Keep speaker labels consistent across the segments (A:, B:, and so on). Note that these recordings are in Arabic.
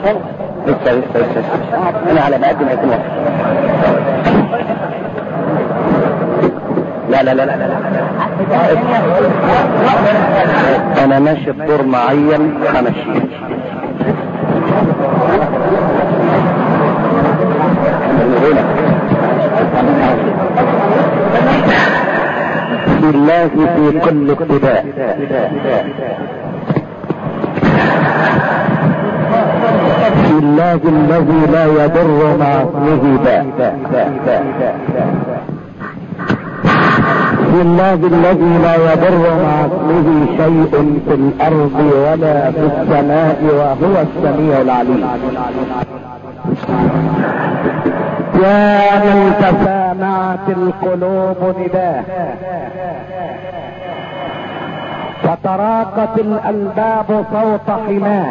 A: لسه انا على ما اقدم هيكون وقت. لا لا لا لا لا انا ماشي بدور معين همشي. بسم الله في كل ابتداء. بسم الله الذي لا يضر مع اسمه داء. بسم الله الذي لا يضر مع اسمه شيء في الارض ولا في السماء وهو السميع العليم. يا من تسامعت القلوب نداه وتراقت الالباب صوت حماه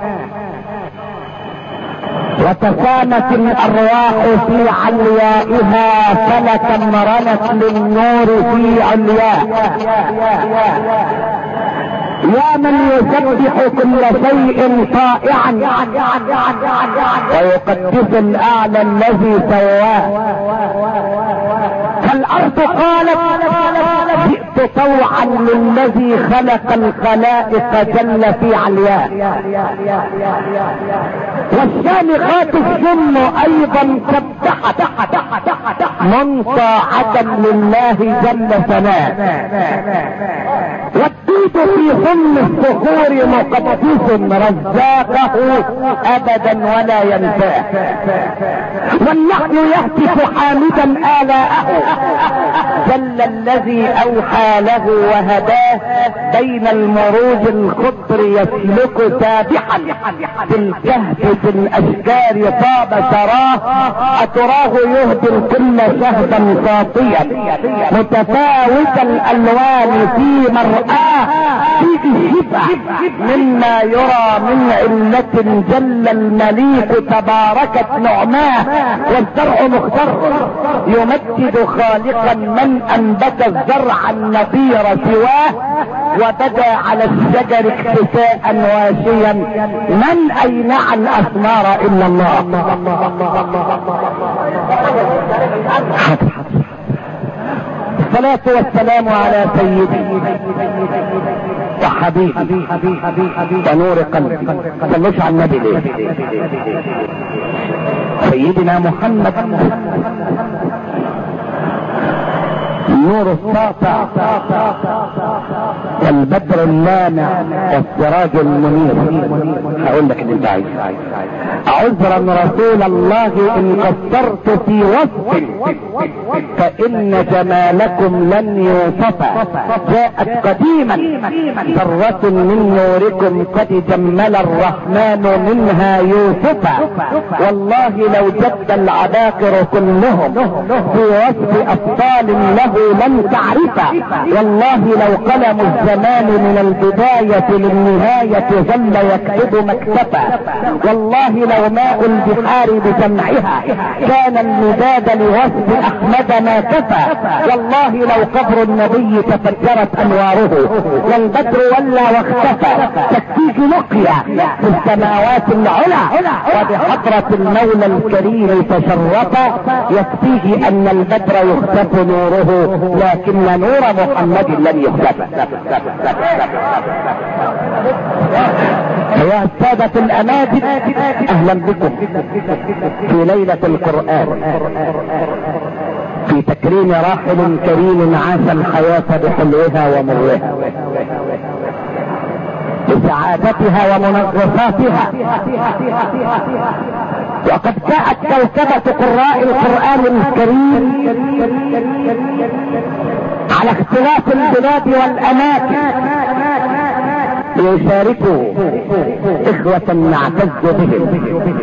A: وتسامت الارواح في عليائها فلكا رنت للنور في علياه. يا من يسبح كل شيء طائعا ويقدس الاعلى الذي سواه. فالارض قالت جئت طوعا للذي خلق الخلائق جل في علياه. والشامخات السم ايضا سبحت منطاعة لله جل ثناه. والدود في سم الصخور مقدس رزاقه ابدا ولا ينساه. والنحل يهتف حامدا آلاءه جل الذي اوحى له وهداه. بين المروج الخضر يسلك سابحا في الكهف في الاشجار طاب سراه. اتراه يهدي الكل شهدا ساطيا متفاوت الالوان في مرآه. فيه الشبع مما يرى من علة جل المليك تباركت نعماه. والزرع مختر يمجد خالقا من انبت الزرع النظير سواه. وبدا على الشجر اكتفاء واشيا من اينع الاثمار الا الله. الصلاة والسلام على سيدي وحبيبي ونور قلبي. صلوش على النبي ليه؟ سيدنا محمد النور الساطع والبدر اللامع والسراج المنير. هقول لك اللي انت عايزه. عذرا رسول الله ان قصرت في وصف فان جمالكم لن يوصف. جاءت قديما ذرة من نوركم قد جمل الرحمن منها يوسف. والله لو جد العباقر كلهم في وصف ابطال له لن تعرف. والله لو قلم الزمان من البداية للنهاية ظل يكتب مكتبا. والله لو ماء البحار بجمعها كان المداد لوصف احمد ما كفى. والله لو قبر النبي تفجرت انواره والبدر ولى واختفى. تكفيك لقيا في السماوات العلى وبحضرة المولى الكريم تشرفا. يكفيه ان البدر يختف نوره لكن نور محمد لن يختفى. يا السادة الاماجد اهلا بكم في ليلة القرآن في تكريم راحل كريم عاش الحياة بحلوها ومرها بسعادتها ومنغصاتها. وقد جاءت كوكبة قراء القرآن الكريم على اختلاف البلاد والاماكن ليشاركوا اخوة نعتز بهم.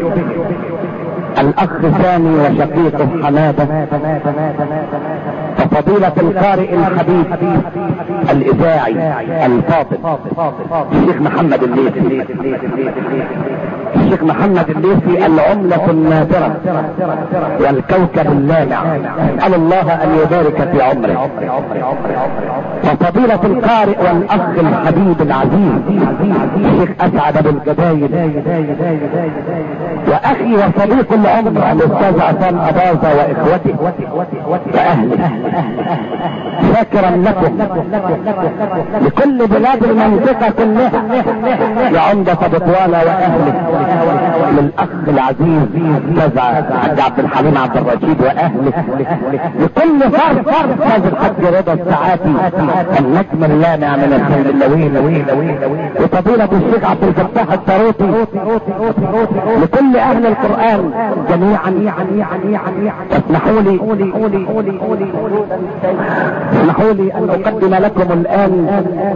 A: الاخ ثاني وشقيقه حمادة وفضيلة القارئ الحبيب الاذاعي الفاضل الشيخ محمد الليثي الشيخ محمد الليثي العملة النادرة والكوكب اللامع، اسأل الله ان يبارك في عمره. وفضيلة القارئ والاخ الحبيب العزيز الشيخ اسعد بن جبايل، واخي وصديق العمر الاستاذ عصام اباظة واخوته واهله، شاكرا لكم لكل بلاد المنطقة كلها، لعمدة بطوانة واهله، للاخ العزيز استاذ الحاج عبد الحليم عبد الرشيد واهله، لكل فرد استاذ الحاج رضا الساعاتي النجم اللامع من الحمدلوين، وفضيلة الشيخ عبد الفتاح الطروطي، لكل اهل القرآن جميعا. اسمحوا لي ان اقدم لكم الان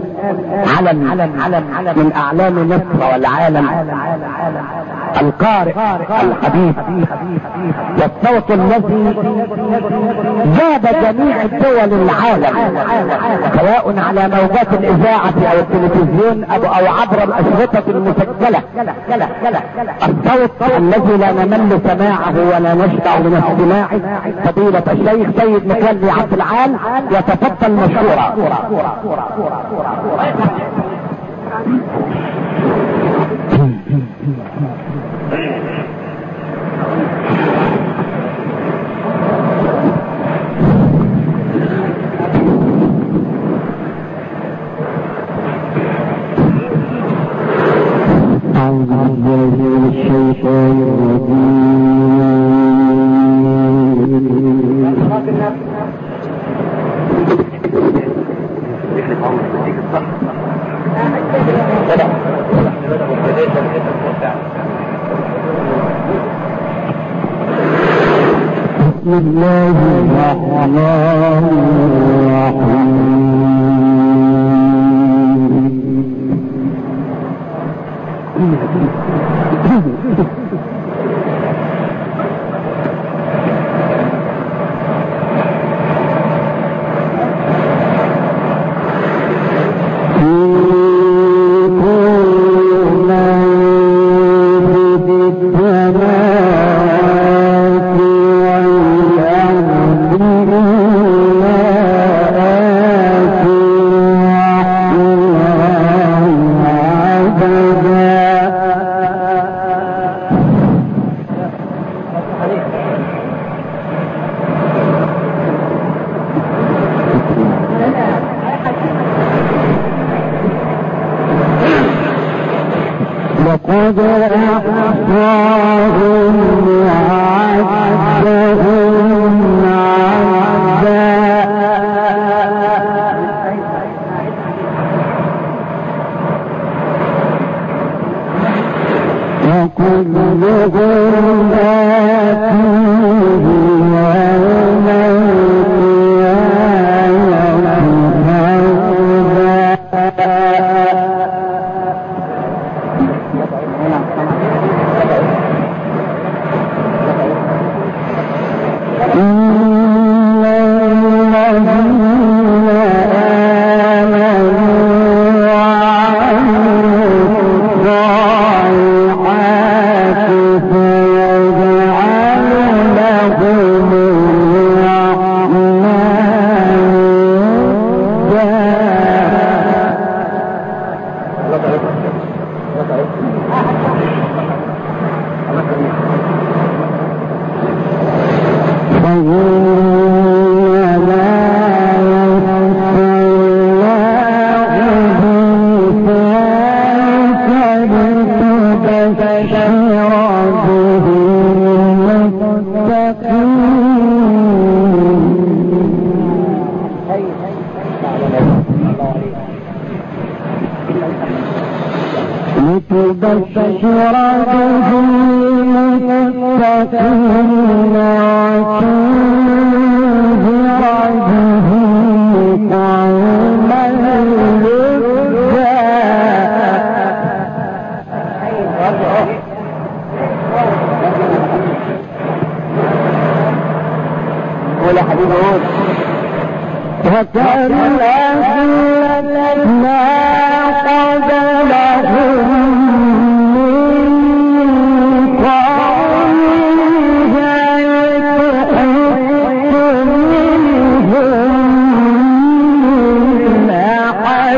A: علم من اعلام مصر والعالم، القارئ الحبيب والصوت الذي جاب جميع دول العالم، سواء على موجات الاذاعة او التلفزيون او عبر الاشرطة المسجلة، الصوت الذي لا نمل سماعه ولا نشبع من استماعه، فضيلة الشيخ سيد مكلي عبد العال، يتفضل مشكورا.
B: أعوذ بالله من الشيطان الرجيم. بسم الله الرحمن الرحيم. لقد أحصاهم وعدهم عدا وكلهم آتيه يوم لتبشر به المتقين وتنذر به قوما لدا.
A: قول يا حبيبي قول.
B: وكالذين قبلهم من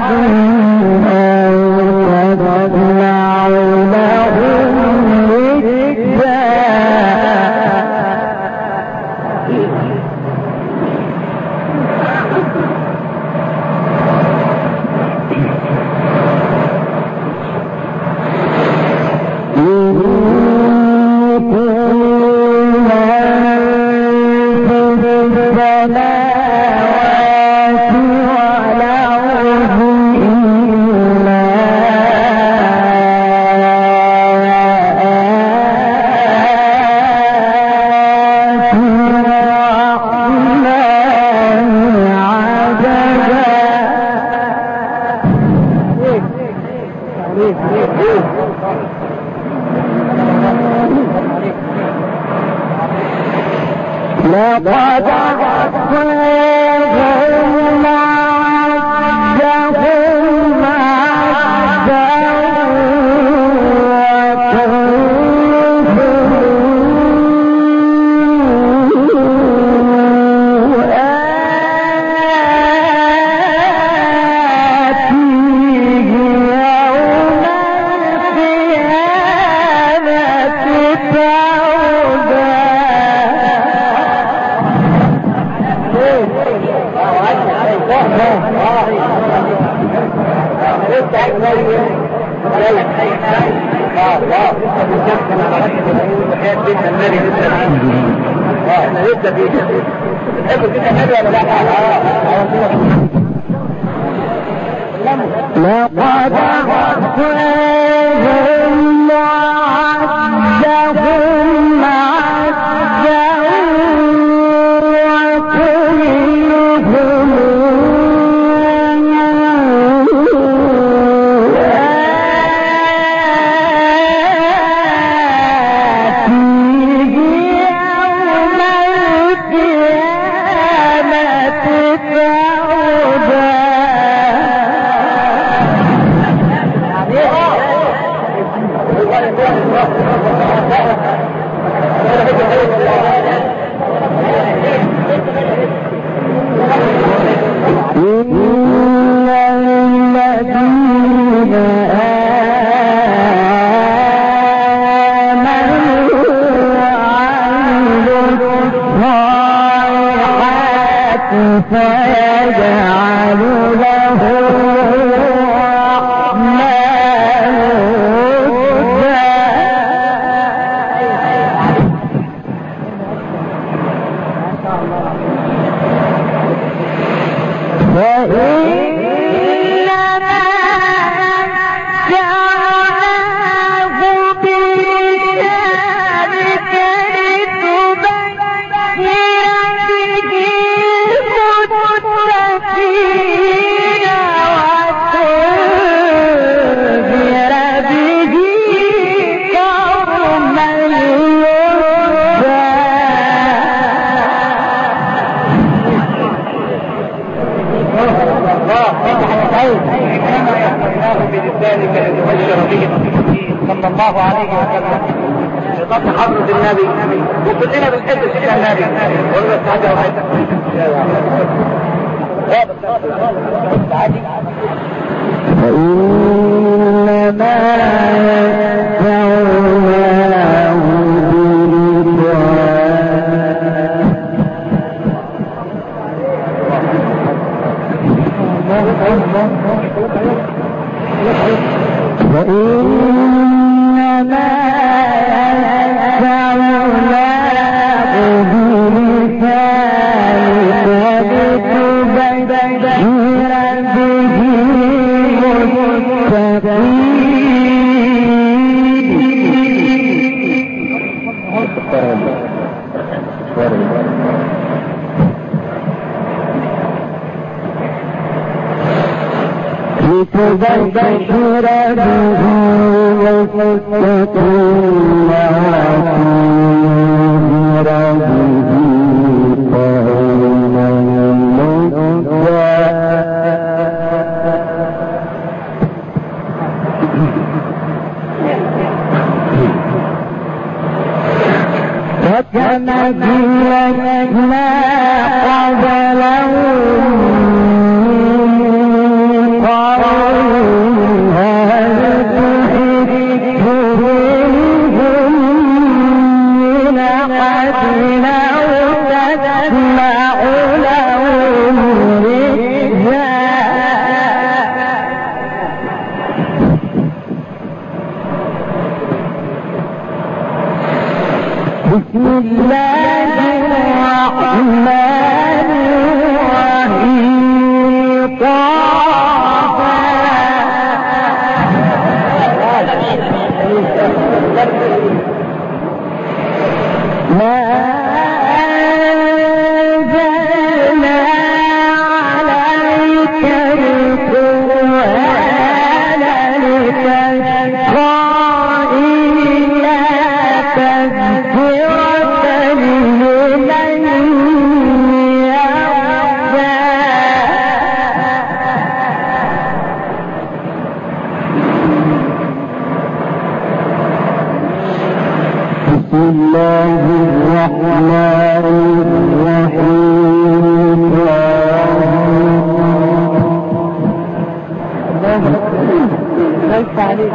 A: قبلهم بسم الله الرحمن الرحيم ما أنزلنا عليك القرآن لتشقى إلا تذكرة لمن يخشى بسم الله الرحمن الرحيم ليس عليك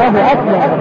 A: الله اصلا.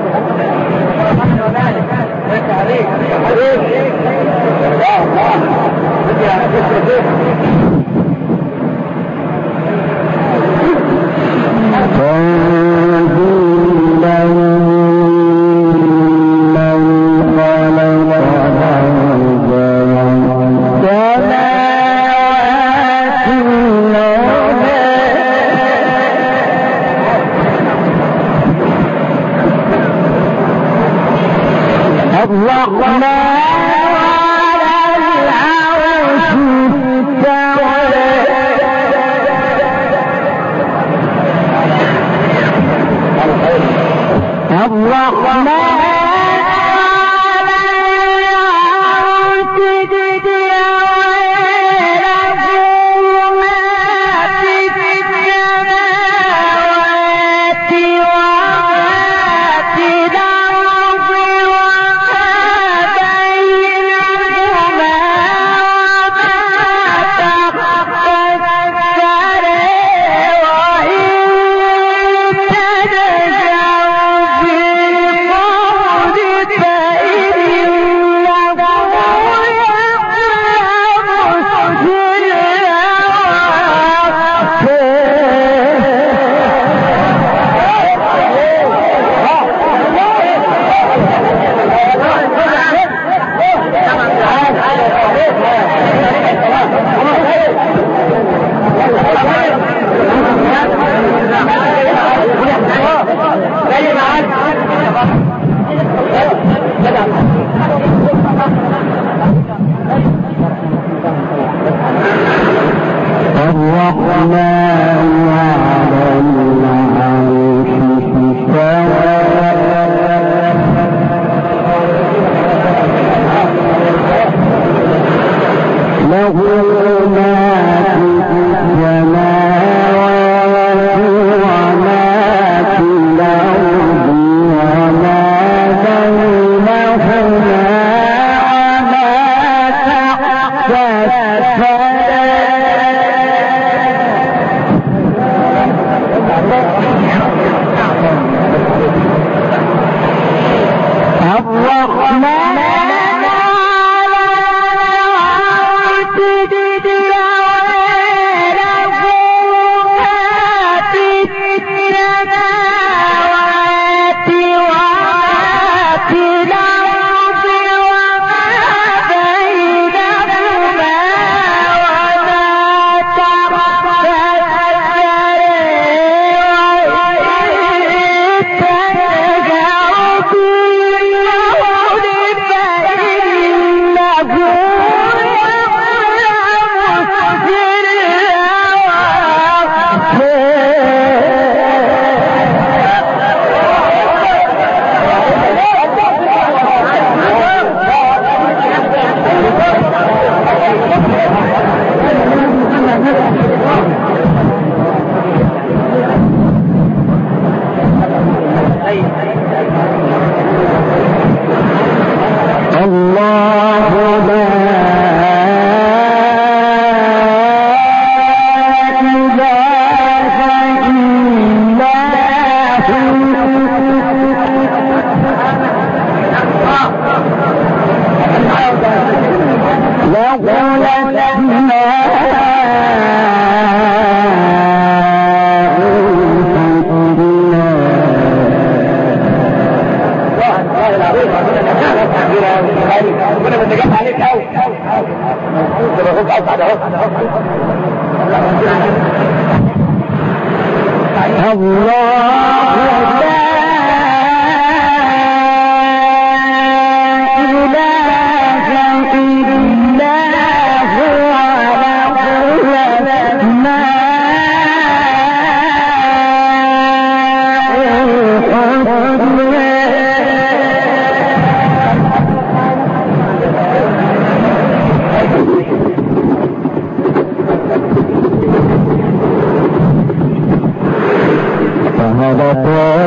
B: فهذا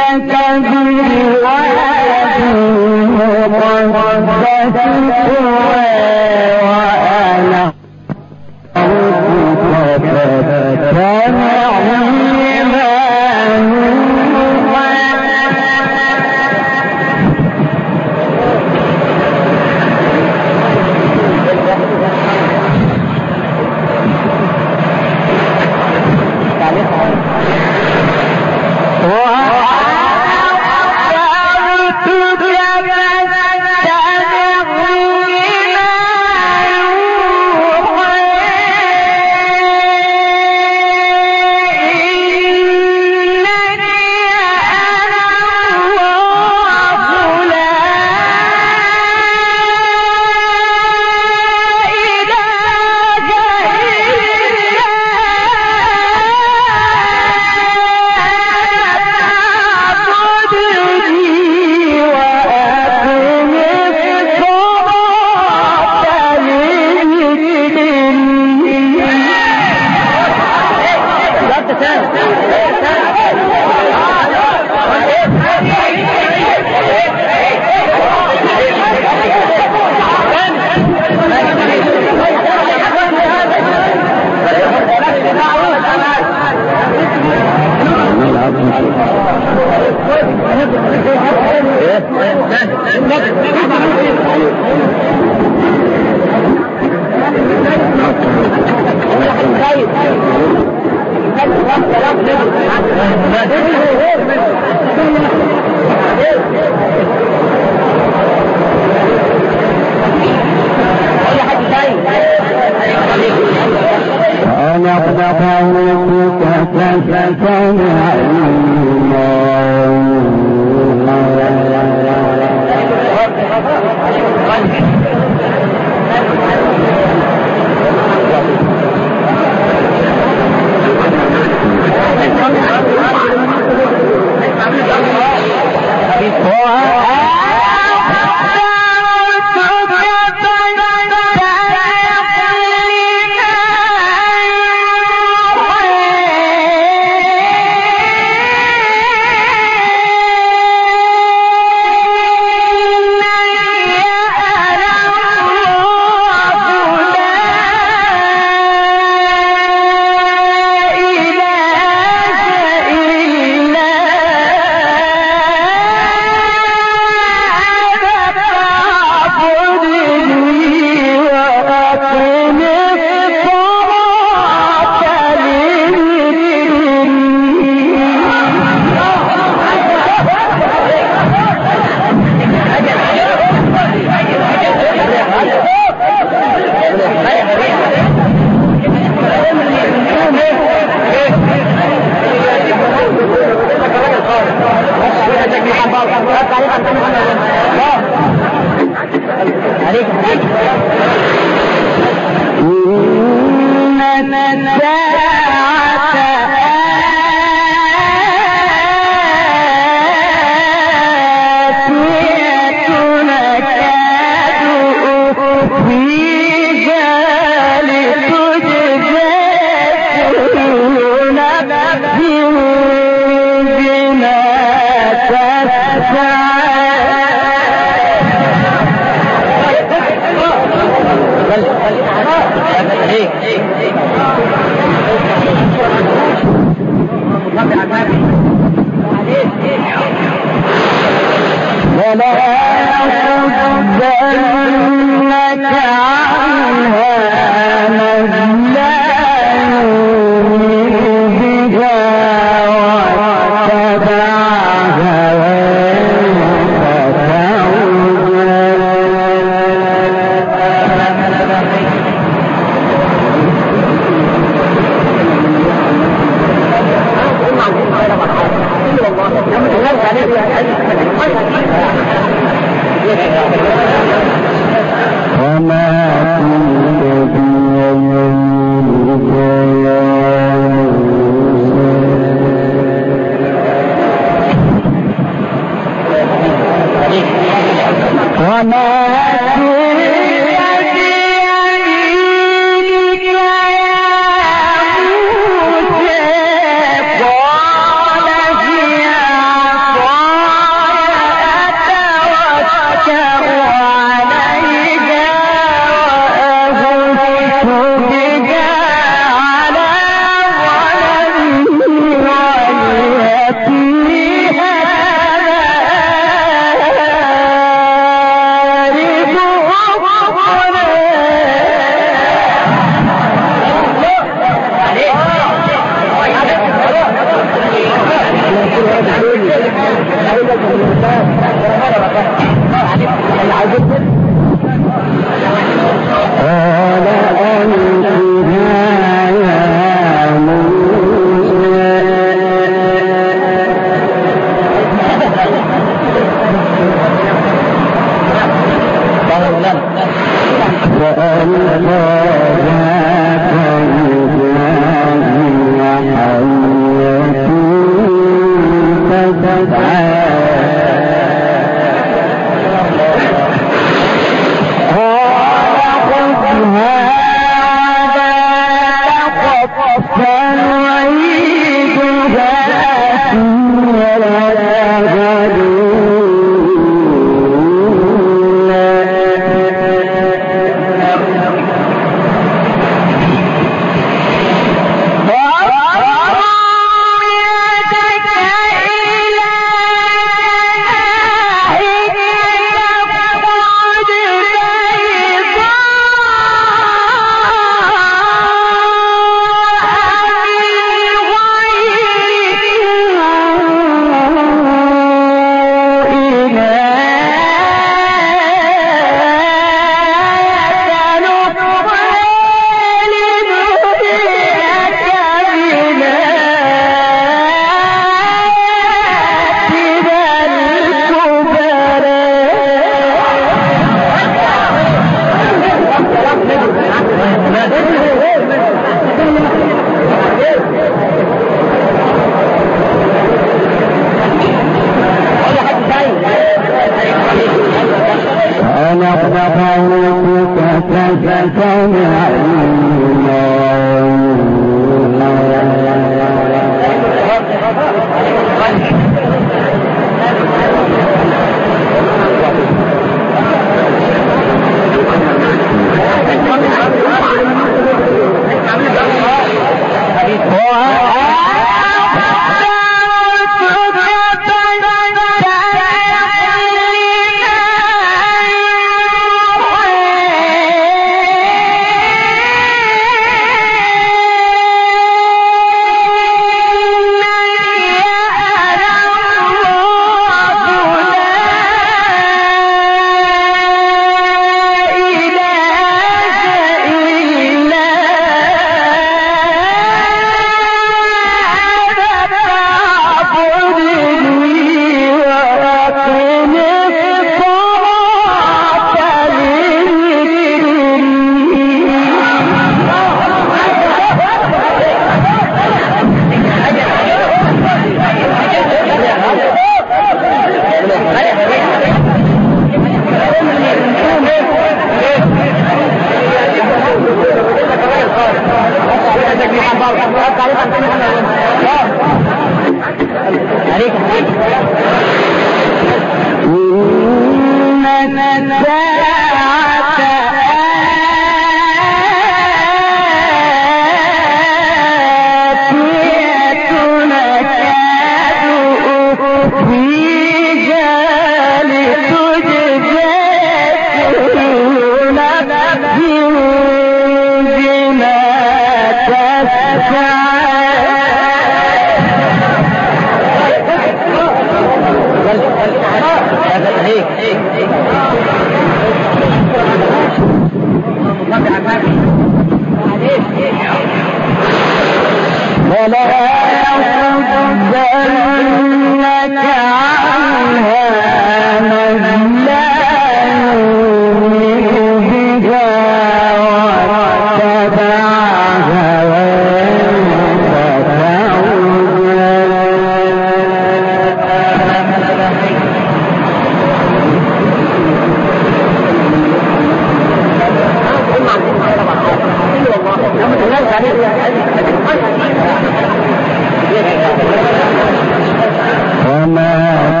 B: وما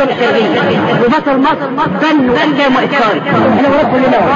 C: الحرب الشرقية وبطل مصر بن وأنجا وإسرائيل. أنا ورب لله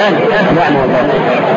A: نعم والله.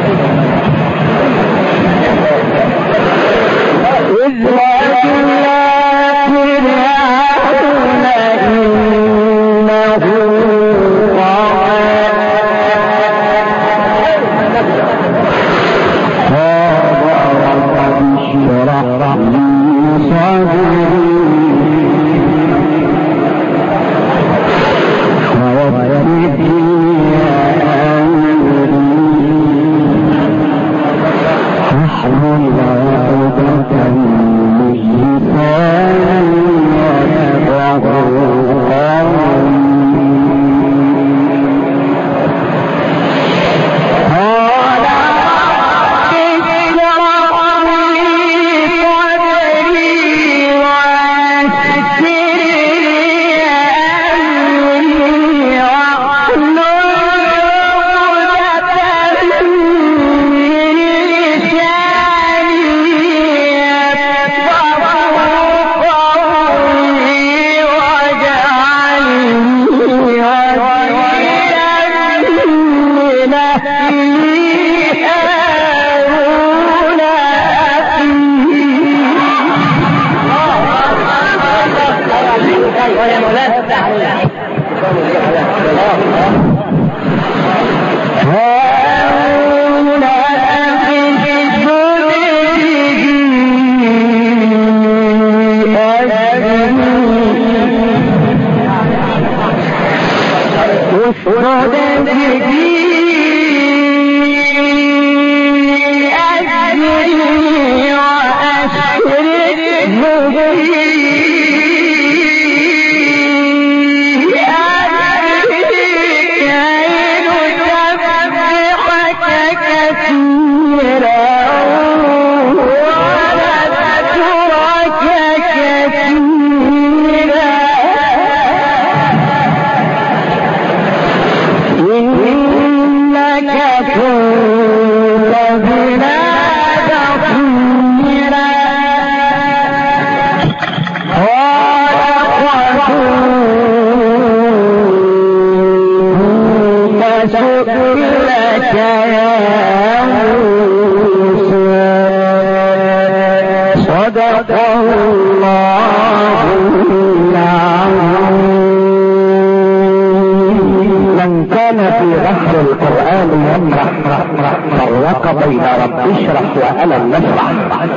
A: وألم نشرح.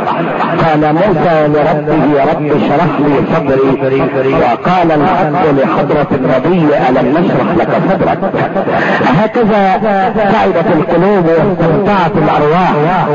A: قال موسى لربه رب اشرح لي صدري، وقال الحق لحضرة النبي ألم نشرح لك صدرك. هكذا سعدت القلوب واستمتعت الأرواح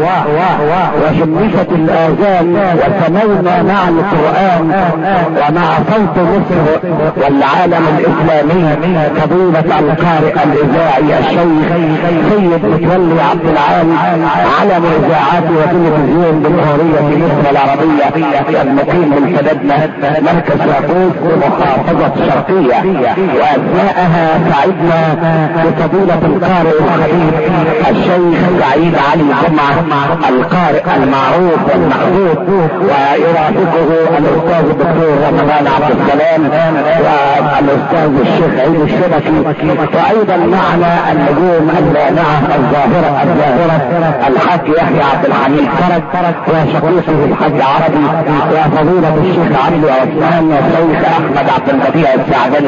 A: وشمست الآذان وسمونا مع القرآن ومع صوت مصر والعالم الإسلامي فضيلة القارئ الإذاعي الشيخ سيد متولي عبد العال علم إذاعات وتلفزيون جمهورية مصر العربية المقيم بالفددنة مركز يعقوب بمحافظة الشرقية. وأثناءها سعدنا بفضيلة القارئ الخبير الشيخ سعيد علي جمعة القارئ المعروف والمحبوب، ويرافقه الأستاذ الدكتور رمضان عبد السلام والأستاذ الشيخ عيد الشبكي، وأيضا معنا النجوم اللامعة الظاهرة الحاج يحيى عبد الحميد فرج وشقيقه الحاج عربي وفضيلة الشيخ عبد عثمان والشيخ أحمد عبد البديع السعدني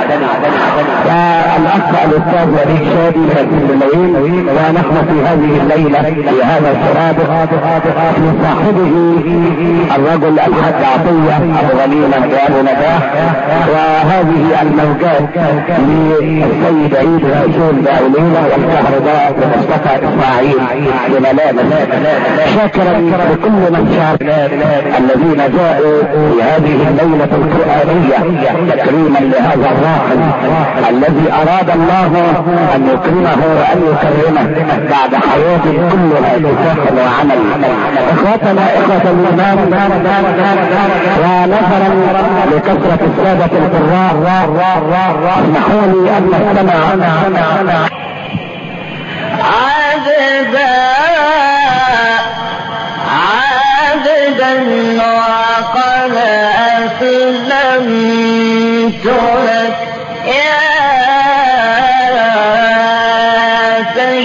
A: والأخ الأستاذ وليد شادي من الليل. ونحن في هذه الليلة في هذا السرادق في صاحبه الرجل الحاج عطية أبو غنيمة وأبو نجاح، وهذه الموجات للسيد عيد الرسول بأولينا والكهرباء بمصطفى إسماعيل بملامس. شاكرا لكل من شارك الذين جاءوا في هذه الليلة القرآنية تكريما لهذا الراحل الذي أراد الله أن يكرمه وأن يكرمه بعد حياة كلها اتفاق وعمل. إخوتنا إخوة الإيمان، ونظرا لكثرة السادة القراء اسمحوا لي أن نستمع
D: عابدا وقد أسلمت لك يا سيدي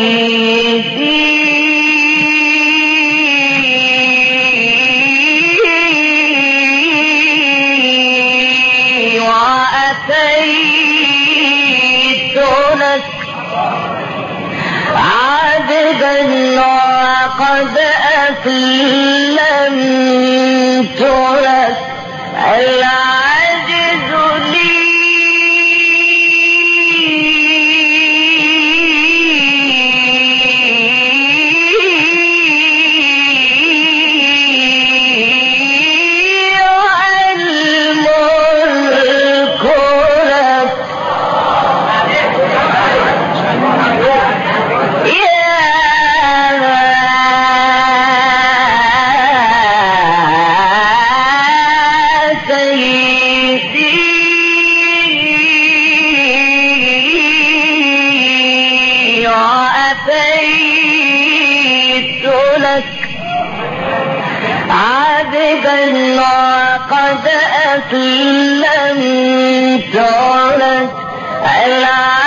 D: وقد أسلمت لك العجز لي والملك لك وأتيت لك عبدا وقد أسلمت لك